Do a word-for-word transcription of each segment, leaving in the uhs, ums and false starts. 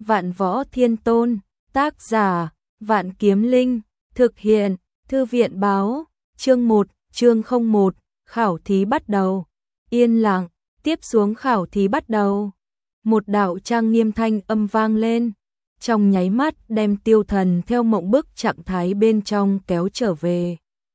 Vạn Võ Thiên Tôn, tác giả, Vạn Kiếm Linh, thực hiện, Thư viện báo, chương một, chương không một, khảo thí bắt đầu. Yên lặng, tiếp xuống khảo thí bắt đầu. Một đạo trang nghiêm thanh âm vang lên, trong nháy mắt đem Tiêu Thần theo mộng bức trạng thái bên trong kéo trở về.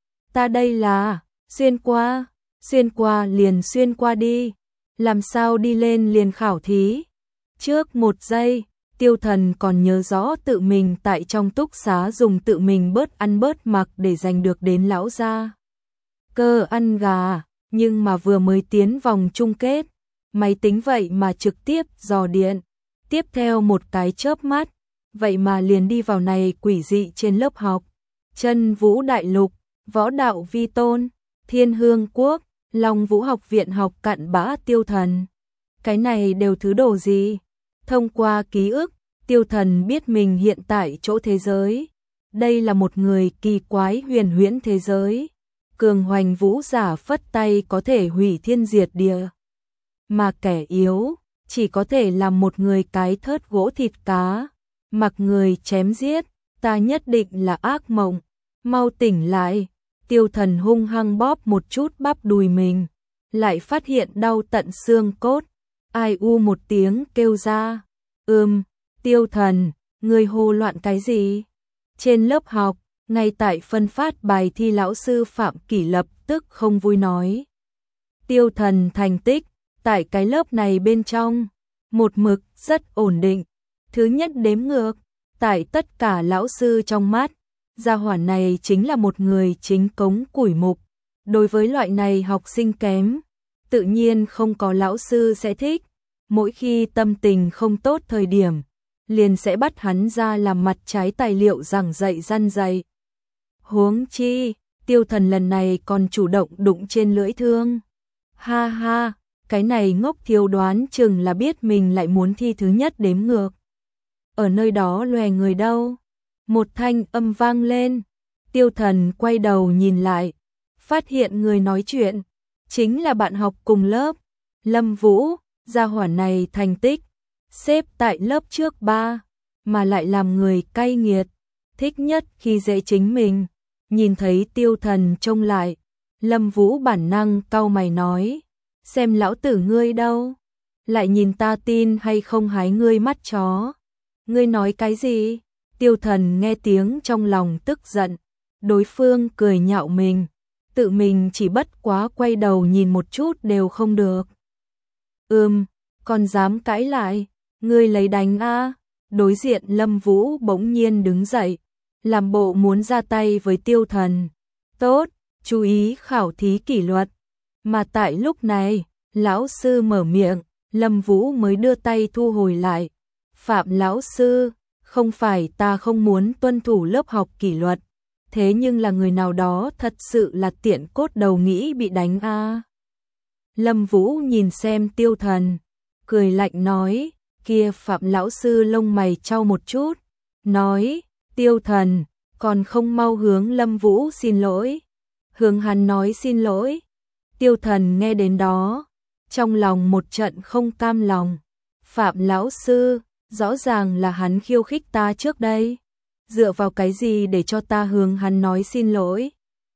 Ta đây là, xuyên qua, xuyên qua liền xuyên qua đi, làm sao đi lên liền khảo thí. Trước một giây, Tiêu Thần còn nhớ rõ tự mình tại trong túc xá dùng tự mình bớt ăn bớt mặc để giành được đến lão gia cơ ăn gà, nhưng mà vừa mới tiến vòng chung kết, máy tính vậy mà trực tiếp dò điện, tiếp theo một cái chớp mắt, vậy mà liền đi vào này quỷ dị trên lớp học. Chân Vũ Đại Lục, Võ Đạo Vi Tôn, Thiên Hương Quốc, Long Vũ Học Viện học cặn bã Tiêu Thần. Cái này đều thứ đồ gì? Thông qua ký ức, Tiêu Thần biết mình hiện tại chỗ thế giới. Đây là một người kỳ quái huyền huyễn thế giới. Cường hoành vũ giả phất tay có thể hủy thiên diệt địa. Mà kẻ yếu, chỉ có thể làm một người cái thớt gỗ thịt cá. Mặc người chém giết, ta nhất định là ác mộng. Mau tỉnh lại. Tiêu Thần hung hăng bóp một chút bắp đùi mình. Lại phát hiện đau tận xương cốt. Ai u một tiếng kêu ra. Ừm, Tiêu Thần, người hồ loạn cái gì? Trên lớp học, ngay tại phân phát bài thi lão sư Phạm Kỷ lập tức không vui nói. Tiêu Thần thành tích, tại cái lớp này bên trong, một mực rất ổn định. Thứ nhất đếm ngược, tại tất cả lão sư trong mắt, gia hỏa này chính là một người chính cống củi mục. Đối với loại này học sinh kém, tự nhiên không có lão sư sẽ thích. Mỗi khi tâm tình không tốt thời điểm, liền sẽ bắt hắn ra làm mặt trái tài liệu giảng dạy răn dạy. Huống chi, Tiêu Thần lần này còn chủ động đụng trên lưỡi thương. Ha ha, cái này ngốc thiếu đoán chừng là biết mình lại muốn thi thứ nhất đếm ngược. Ở nơi đó lòe người đâu? Một thanh âm vang lên, Tiêu Thần quay đầu nhìn lại, phát hiện người nói chuyện chính là bạn học cùng lớp, Lâm Vũ. Gia hỏa này thành tích xếp tại lớp trước ba, mà lại làm người cay nghiệt, thích nhất khi dễ chính mình. Nhìn thấy Tiêu Thần trông lại, Lâm Vũ bản năng cau mày nói, xem lão tử ngươi đâu, lại nhìn ta tin hay không hái ngươi mắt chó. Ngươi nói cái gì? Tiêu Thần nghe tiếng trong lòng tức giận, đối phương cười nhạo mình, tự mình chỉ bất quá quay đầu nhìn một chút đều không được. Ừm, còn dám cãi lại, ngươi lấy đánh a. Đối diện Lâm Vũ bỗng nhiên đứng dậy, làm bộ muốn ra tay với Tiêu Thần. Tốt, chú ý khảo thí kỷ luật. Mà tại lúc này, lão sư mở miệng, Lâm Vũ mới đưa tay thu hồi lại. Phạm lão sư, không phải ta không muốn tuân thủ lớp học kỷ luật, thế nhưng là người nào đó thật sự là tiện cốt đầu nghĩ bị đánh a. Lâm Vũ nhìn xem Tiêu Thần, cười lạnh nói, kia Phạm lão sư lông mày chau một chút, nói, Tiêu Thần, còn không mau hướng Lâm Vũ xin lỗi. Hướng hắn nói xin lỗi. Tiêu Thần nghe đến đó, trong lòng một trận không cam lòng. Phạm lão sư, rõ ràng là hắn khiêu khích ta trước đây. Dựa vào cái gì để cho ta hướng hắn nói xin lỗi?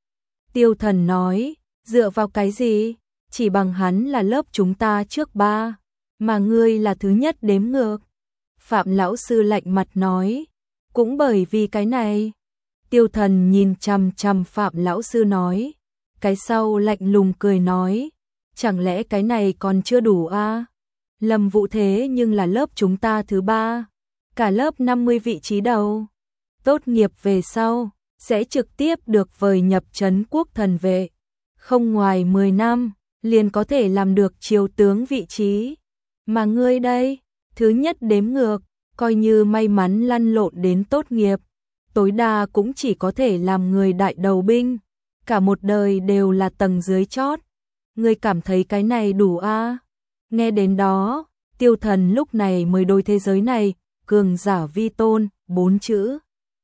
Tiêu Thần nói, dựa vào cái gì? Chỉ bằng hắn là lớp chúng ta trước ba, mà ngươi là thứ nhất đếm ngược. Phạm lão sư lạnh mặt nói, cũng bởi vì cái này. Tiêu Thần nhìn chằm chằm Phạm lão sư nói, cái sau lạnh lùng cười nói, chẳng lẽ cái này còn chưa đủ a? Lâm Vũ thế nhưng là lớp chúng ta thứ ba, cả lớp năm mươi vị trí đầu. Tốt nghiệp về sau, sẽ trực tiếp được vời nhập trấn quốc thần vệ. Không ngoài mười năm, liền có thể làm được triều tướng vị trí. Mà ngươi đây, thứ nhất đếm ngược, coi như may mắn lăn lộn đến tốt nghiệp, tối đa cũng chỉ có thể làm người đại đầu binh, cả một đời đều là tầng dưới chót. Ngươi cảm thấy cái này đủ a? Nghe đến đó, Tiêu Thần lúc này mới đối thế giới này, cường giả vi tôn, bốn chữ.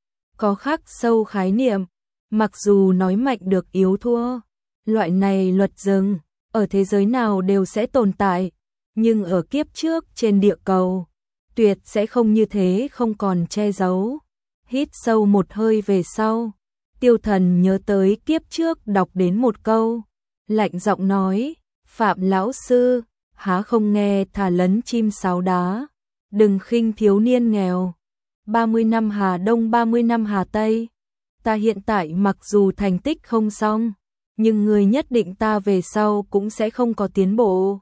Có khắc sâu khái niệm, mặc dù nói mạnh được yếu thua, loại này luật rừng, ở thế giới nào đều sẽ tồn tại, nhưng ở kiếp trước trên địa cầu, tuyệt sẽ không như thế, không còn che giấu. Hít sâu một hơi về sau, Tiêu Thần nhớ tới kiếp trước đọc đến một câu, lạnh giọng nói, Phạm lão sư, há không nghe thả lấn chim sáo đá, đừng khinh thiếu niên nghèo. ba mươi năm Hà Đông ba mươi năm Hà Tây, ta hiện tại mặc dù thành tích không xong, nhưng người nhất định ta về sau cũng sẽ không có tiến bộ.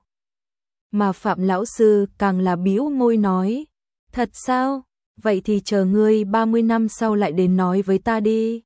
Mà Phạm lão sư càng là bĩu môi nói, thật sao? Vậy thì chờ ngươi ba mươi năm sau lại đến nói với ta đi.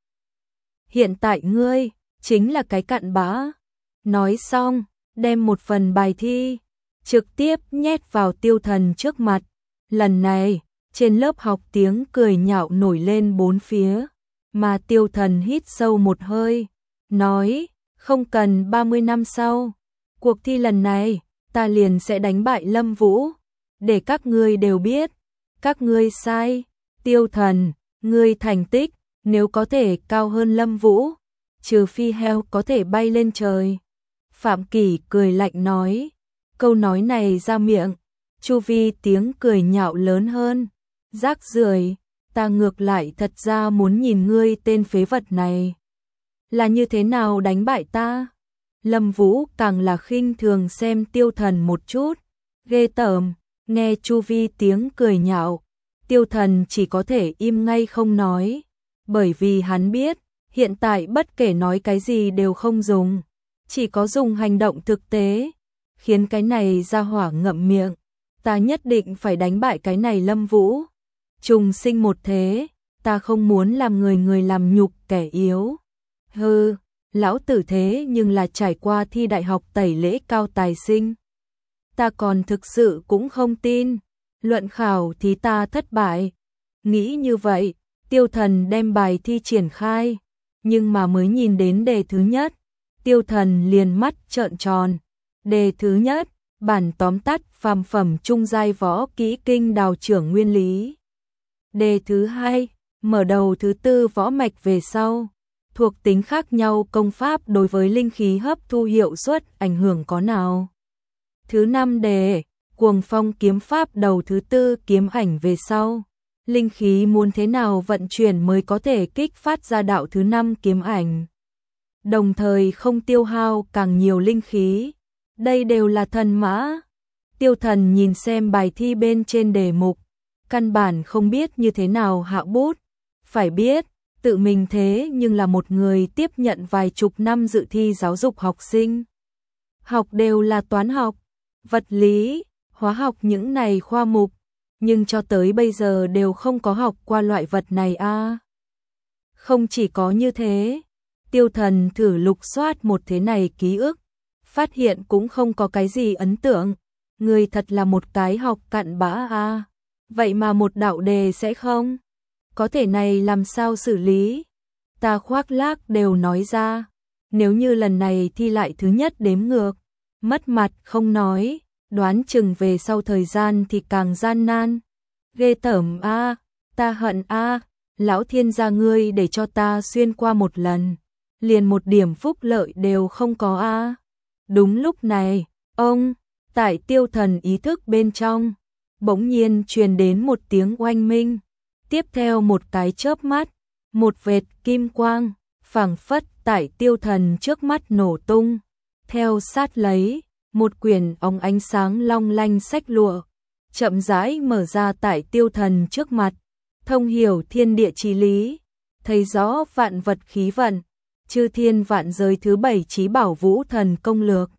Hiện tại ngươi chính là cái cặn bã. Nói xong, đem một phần bài thi trực tiếp nhét vào Tiêu Thần trước mặt. Lần này, trên lớp học tiếng cười nhạo nổi lên bốn phía, mà Tiêu Thần hít sâu một hơi, nói, không cần ba mươi năm sau, cuộc thi lần này ta liền sẽ đánh bại Lâm Vũ, để các ngươi đều biết, các ngươi sai. Tiêu Thần, ngươi thành tích nếu có thể cao hơn Lâm Vũ, trừ phi heo có thể bay lên trời. Phạm Kỷ cười lạnh nói, câu nói này ra miệng, chu vi tiếng cười nhạo lớn hơn. Rác rưởi, ta ngược lại thật ra muốn nhìn ngươi tên phế vật này là như thế nào đánh bại ta. Lâm Vũ càng là khinh thường xem Tiêu Thần một chút, ghê tởm. Nghe chu vi tiếng cười nhạo, Tiêu Thần chỉ có thể im ngay không nói, bởi vì hắn biết, hiện tại bất kể nói cái gì đều không dùng, chỉ có dùng hành động thực tế, khiến cái này ra hỏa ngậm miệng. Ta nhất định phải đánh bại cái này Lâm Vũ. Trùng sinh một thế, ta không muốn làm người người làm nhục kẻ yếu. Hừ, lão tử thế nhưng là trải qua thi đại học tẩy lễ cao tài sinh. Ta còn thực sự cũng không tin, luận khảo thì ta thất bại. Nghĩ như vậy, Tiêu Thần đem bài thi triển khai, nhưng mà mới nhìn đến đề thứ nhất, Tiêu Thần liền mắt trợn tròn. Đề thứ nhất, bản tóm tắt phàm phẩm trung giai võ kỹ kinh đào trưởng nguyên lý. Đề thứ hai, mở đầu thứ tư võ mạch về sau, thuộc tính khác nhau công pháp đối với linh khí hấp thu hiệu suất ảnh hưởng có nào. Thứ năm đề, cuồng phong kiếm pháp đầu thứ tư kiếm ảnh về sau, linh khí muốn thế nào vận chuyển mới có thể kích phát ra đạo thứ năm kiếm ảnh, đồng thời không tiêu hao càng nhiều linh khí. Đây đều là thần mã. Tiêu Thần nhìn xem bài thi bên trên đề mục, căn bản không biết như thế nào hạ bút. Phải biết, tự mình thế nhưng là một người tiếp nhận vài chục năm dự thi giáo dục học sinh. Học đều là toán học, vật lý, hóa học những này khoa mục, nhưng cho tới bây giờ đều không có học qua loại vật này a. À. Không chỉ có như thế, Tiêu Thần thử lục soát một thế này ký ức, phát hiện cũng không có cái gì ấn tượng. Người thật là một cái học cặn bã a. À. Vậy mà một đạo đề sẽ không? Có thể này làm sao xử lý? Ta khoác lác đều nói ra, nếu như lần này thi lại thứ nhất đếm ngược, mất mặt không nói, đoán chừng về sau thời gian thì càng gian nan. Ghê tởm a, à, ta hận a, à, lão thiên gia ngươi để cho ta xuyên qua một lần, liền một điểm phúc lợi đều không có a. À. Đúng lúc này, ông, tại Tiêu Thần ý thức bên trong, bỗng nhiên truyền đến một tiếng oanh minh, tiếp theo một cái chớp mắt, một vệt kim quang, phảng phất tại Tiêu Thần trước mắt nổ tung, theo sát lấy, một quyển óng ánh sáng long lanh sách lụa, chậm rãi mở ra tại Tiêu Thần trước mặt, thông hiểu thiên địa chí lý, thấy rõ vạn vật khí vận, chư thiên vạn giới thứ bảy chí bảo Vũ Thần công lược.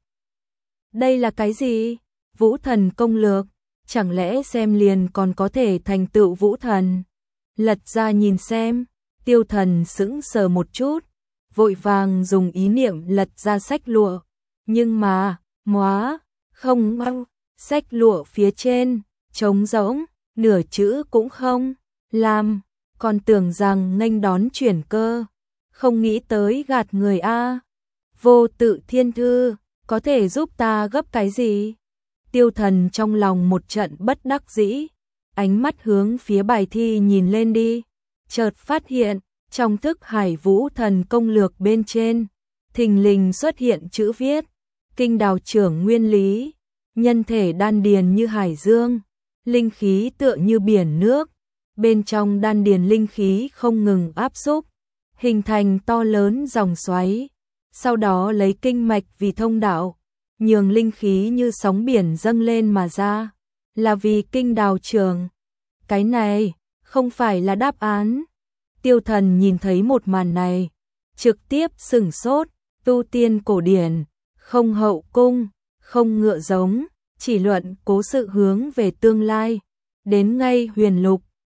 Đây là cái gì? Vũ Thần công lược, chẳng lẽ xem liền còn có thể thành tựu Vũ Thần? Lật ra nhìn xem, Tiêu Thần sững sờ một chút, vội vàng dùng ý niệm lật ra sách lụa, nhưng mà, móa, không mau, sách lụa phía trên, trống rỗng, nửa chữ cũng không, làm, còn tưởng rằng nghênh đón chuyển cơ, không nghĩ tới gạt người a. Vô Tự Thiên Thư, có thể giúp ta gấp cái gì? Tiêu Thần trong lòng một trận bất đắc dĩ, ánh mắt hướng phía bài thi nhìn lên đi, chợt phát hiện, trong thức Hải Vũ Thần công lược bên trên, thình lình xuất hiện chữ viết, kinh đào trưởng nguyên lý, nhân thể đan điền như hải dương, linh khí tựa như biển nước, bên trong đan điền linh khí không ngừng áp xúc, hình thành to lớn dòng xoáy, sau đó lấy kinh mạch vì thông đạo, nhường linh khí như sóng biển dâng lên mà ra, là vì kinh đào trường. Cái này không phải là đáp án. Tiêu Thần nhìn thấy một màn này, trực tiếp sửng sốt, tu tiên cổ điển, không hậu cung, không ngựa giống, chỉ luận cố sự hướng về tương lai, đến ngay huyền lục,